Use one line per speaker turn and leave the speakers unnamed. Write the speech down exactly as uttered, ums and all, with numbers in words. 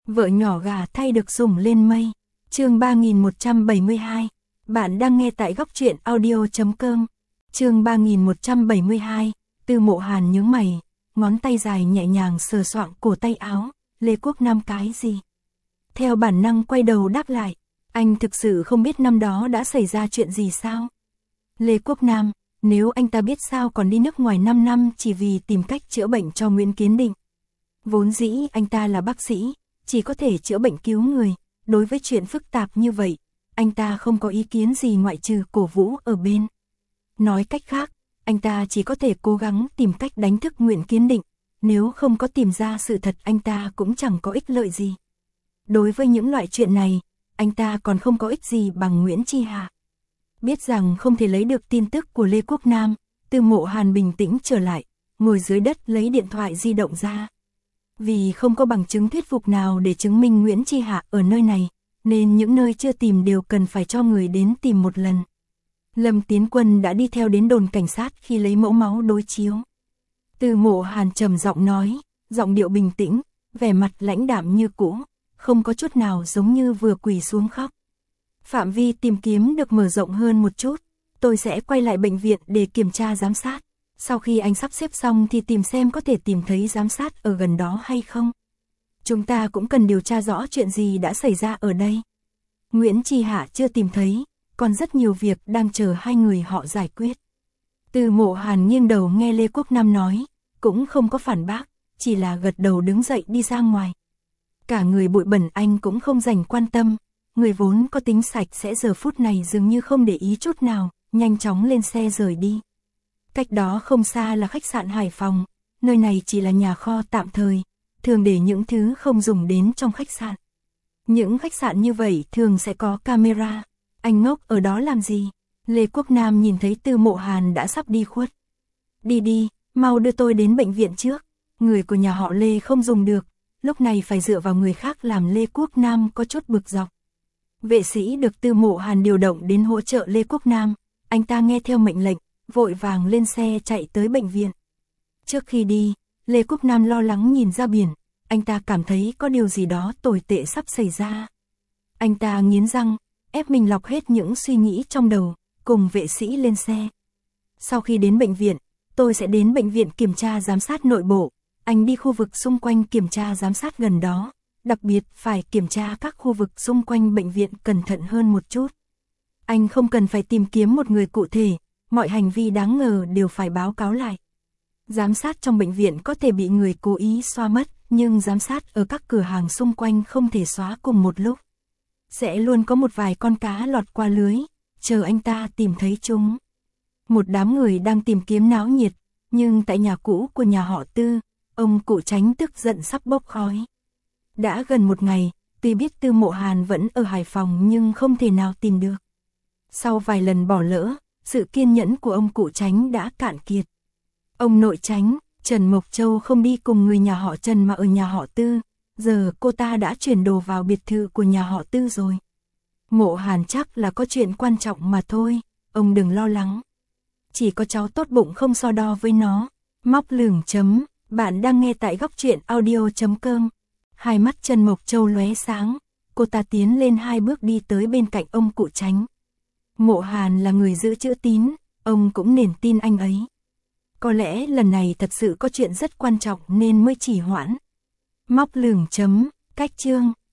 Vợ nhỏ gà thay được sủng lên mây. Chương ba nghìn một trăm bảy mươi hai. Bạn đang nghe tại góc truyện audio chấm com. Chương ba nghìn một trăm bảy mươi hai. Tư Mộ Hàn nhướng mày, ngón tay dài nhẹ nhàng sờ soạng cổ tay áo. Lê Quốc Nam cái gì? Theo bản năng quay đầu đáp lại. Anh thực sự không biết năm đó đã xảy ra chuyện gì sao? Lê Quốc Nam, nếu anh ta biết sao còn đi nước ngoài năm năm chỉ vì tìm cách chữa bệnh cho Nguyễn Kiến Định. Vốn dĩ anh ta là bác sĩ, chỉ có thể chữa bệnh cứu người. Đối với chuyện phức tạp như vậy, anh ta không có ý kiến gì ngoại trừ cổ vũ ở bên. Nói cách khác, anh ta chỉ có thể cố gắng tìm cách đánh thức Nguyễn Kiến Định. Nếu không có tìm ra sự thật anh ta cũng chẳng có ích lợi gì. Đối với những loại chuyện này, anh ta còn không có ích gì bằng Nguyễn Chi Hà. Biết rằng không thể lấy được tin tức của Lê Quốc Nam, Tư Mộ Hàn bình tĩnh trở lại, ngồi dưới đất lấy điện thoại di động ra. Vì không có bằng chứng thuyết phục nào để chứng minh Nguyễn Chi Hạ ở nơi này, nên những nơi chưa tìm đều cần phải cho người đến tìm một lần. Lâm Tiến Quân đã đi theo đến đồn cảnh sát khi lấy mẫu máu đối chiếu. Tư Mộ Hàn trầm giọng nói, giọng điệu bình tĩnh, vẻ mặt lãnh đạm như cũ, không có chút nào giống như vừa quỳ xuống khóc. Phạm vi tìm kiếm được mở rộng hơn một chút, tôi sẽ quay lại bệnh viện để kiểm tra giám sát. Sau khi anh sắp xếp xong thì tìm xem có thể tìm thấy giám sát ở gần đó hay không. Chúng ta cũng cần điều tra rõ chuyện gì đã xảy ra ở đây. Nguyễn Chi Hạ chưa tìm thấy, còn rất nhiều việc đang chờ hai người họ giải quyết. Tư Mộ Hàn nghiêng đầu nghe Lê Quốc Nam nói, cũng không có phản bác, chỉ là gật đầu đứng dậy đi ra ngoài. Cả người bụi bẩn anh cũng không dành quan tâm, người vốn có tính sạch sẽ giờ phút này dường như không để ý chút nào, nhanh chóng lên xe rời đi. Cách đó không xa là khách sạn Hải Phòng, nơi này chỉ là nhà kho tạm thời, thường để những thứ không dùng đến trong khách sạn. Những khách sạn như vậy thường sẽ có camera, anh ngốc ở đó làm gì? Lê Quốc Nam nhìn thấy Tư Mộ Hàn đã sắp đi khuất. Đi đi, mau đưa tôi đến bệnh viện trước, người của nhà họ Lê không dùng được, lúc này phải dựa vào người khác làm. Lê Quốc Nam có chút bực dọc. Vệ sĩ được Tư Mộ Hàn điều động đến hỗ trợ Lê Quốc Nam, anh ta nghe theo mệnh lệnh, vội vàng lên xe chạy tới bệnh viện. Trước khi đi, Lê Quốc Nam lo lắng nhìn ra biển, anh ta cảm thấy có điều gì đó tồi tệ sắp xảy ra. Anh ta nghiến răng, ép mình lọc hết những suy nghĩ trong đầu, cùng vệ sĩ lên xe. Sau khi đến bệnh viện, tôi sẽ đến bệnh viện kiểm tra giám sát nội bộ, anh đi khu vực xung quanh kiểm tra giám sát gần đó, đặc biệt phải kiểm tra các khu vực xung quanh bệnh viện cẩn thận hơn một chút. Anh không cần phải tìm kiếm một người cụ thể, mọi hành vi đáng ngờ đều phải báo cáo lại. Giám sát trong bệnh viện có thể bị người cố ý xóa mất, nhưng giám sát ở các cửa hàng xung quanh không thể xóa cùng một lúc. Sẽ luôn có một vài con cá lọt qua lưới, chờ anh ta tìm thấy chúng. Một đám người đang tìm kiếm náo nhiệt, nhưng tại nhà cũ của nhà họ Tư, ông cụ Chánh tức giận sắp bốc khói. Đã gần một ngày, tuy biết Tư Mộ Hàn vẫn ở Hải Phòng nhưng không thể nào tìm được. Sau vài lần bỏ lỡ, sự kiên nhẫn của ông cụ Chánh đã cạn kiệt. Ông nội Chánh, Trần Mộc Châu không đi cùng người nhà họ Trần mà ở nhà họ Tư, giờ cô ta đã chuyển đồ vào biệt thự của nhà họ Tư rồi. Mộ Hàn chắc là có chuyện quan trọng mà thôi, ông đừng lo lắng. Chỉ có cháu tốt bụng không so đo với nó. Móc lửng chấm, bạn đang nghe tại góc truyện audio chấm com. Hai mắt Trần Mộc Châu lóe sáng, cô ta tiến lên hai bước đi tới bên cạnh ông cụ Chánh. Mộ Hàn là người giữ chữ tín, ông cũng nên tin anh ấy. Có lẽ lần này thật sự có chuyện rất quan trọng nên mới trì hoãn. Móc lửng chấm, cách chương,